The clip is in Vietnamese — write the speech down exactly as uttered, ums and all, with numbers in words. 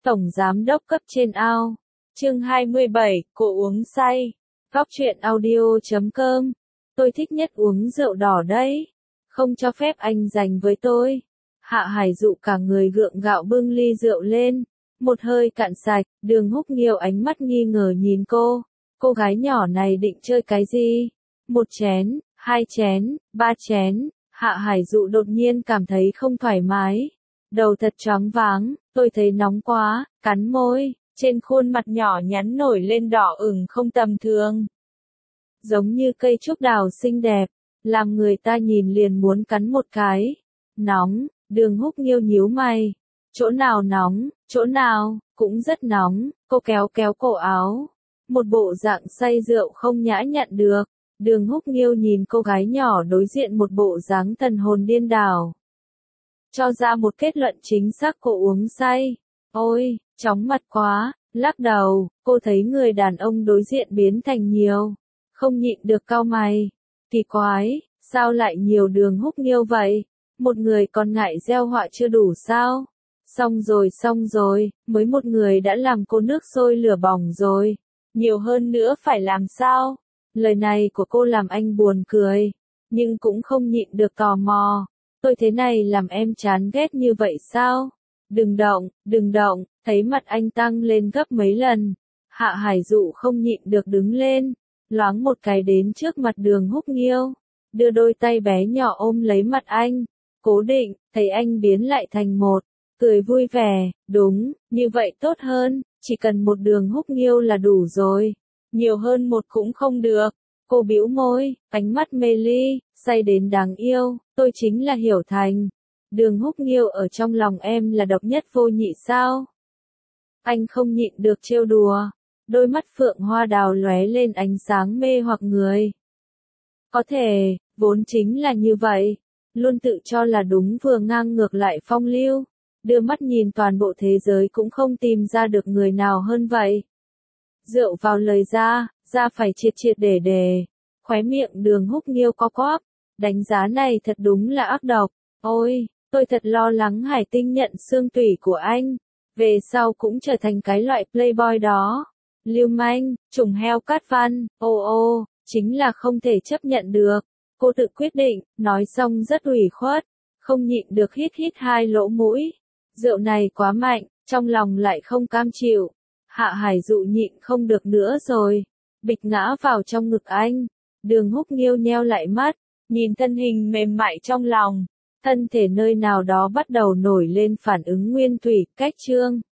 Tổng giám đốc cấp trên ao. Chương hai mươi bảy, cô uống say. Góc truyện audio chấm com. Tôi thích nhất uống rượu đỏ đấy. Không cho phép anh giành với tôi. Hạ Hải Dụ cả người gượng gạo bưng ly rượu lên. Một hơi cạn sạch, Đường Húc Nghiêu ánh mắt nghi ngờ nhìn cô. Cô gái nhỏ này định chơi cái gì? Một chén, hai chén, ba chén. Hạ Hải Dụ đột nhiên cảm thấy không thoải mái. Đầu thật choáng váng, tôi thấy nóng quá, cắn môi, trên khuôn mặt nhỏ nhắn nổi lên đỏ ửng không tầm thường. Giống như cây trúc đào xinh đẹp, làm người ta nhìn liền muốn cắn một cái. Nóng, Đường Húc Nghiêu nhíu mày. Chỗ nào nóng, chỗ nào, cũng rất nóng, cô kéo kéo cổ áo. Một bộ dạng say rượu không nhã nhặn được. Đường Húc Nghiêu nhìn cô gái nhỏ đối diện một bộ dáng thần hồn điên đảo. Cho ra một kết luận chính xác cô uống say. Ôi, chóng mặt quá, lắc đầu, cô thấy người đàn ông đối diện biến thành nhiều. Không nhịn được cau mày. Kỳ quái, sao lại nhiều Đường Húc Nghiêu vậy? Một người còn ngại gieo họa chưa đủ sao? Xong rồi xong rồi, mới một người đã làm cô nước sôi lửa bỏng rồi. Nhiều hơn nữa phải làm sao? Lời này của cô làm anh buồn cười, nhưng cũng không nhịn được tò mò. Tôi thế này làm em chán ghét như vậy sao? Đừng động, đừng động, thấy mặt anh tăng lên gấp mấy lần. Hạ Hải Dụ không nhịn được đứng lên, loáng một cái đến trước mặt Đường Húc Nghiêu, đưa đôi tay bé nhỏ ôm lấy mặt anh, cố định, thấy anh biến lại thành một, cười vui vẻ, đúng, như vậy tốt hơn, chỉ cần một Đường Húc Nghiêu là đủ rồi. Nhiều hơn một cũng không được. Cô bĩu môi, ánh mắt mê ly, say đến đáng yêu, tôi chính là Hiểu Thành. Đường Húc Nghiêu ở trong lòng em là độc nhất vô nhị sao? Anh không nhịn được trêu đùa, đôi mắt phượng hoa đào lóe lên ánh sáng mê hoặc người. Có thể, vốn chính là như vậy, luôn tự cho là đúng vừa ngang ngược lại phong lưu, đưa mắt nhìn toàn bộ thế giới cũng không tìm ra được người nào hơn vậy. Rượu vào lời ra, ra phải triệt triệt để để. Khóe miệng Đường Húc Nghiêu co quắp. Đánh giá này thật đúng là ác độc. Ôi, tôi thật lo lắng Hải Tinh nhận xương tủy của anh. Về sau cũng trở thành cái loại playboy đó. Lưu manh, trùng heo cát văn, ô ô, chính là không thể chấp nhận được. Cô tự quyết định, nói xong rất ủy khuất. Không nhịn được hít hít hai lỗ mũi. Rượu này quá mạnh, trong lòng lại không cam chịu. Hạ Hải Dụ nhịn không được nữa rồi, bịch ngã vào trong ngực anh. Đường Húc Nghiêu nheo lại mắt, nhìn thân hình mềm mại trong lòng, thân thể nơi nào đó bắt đầu nổi lên phản ứng nguyên thủy, cách trương.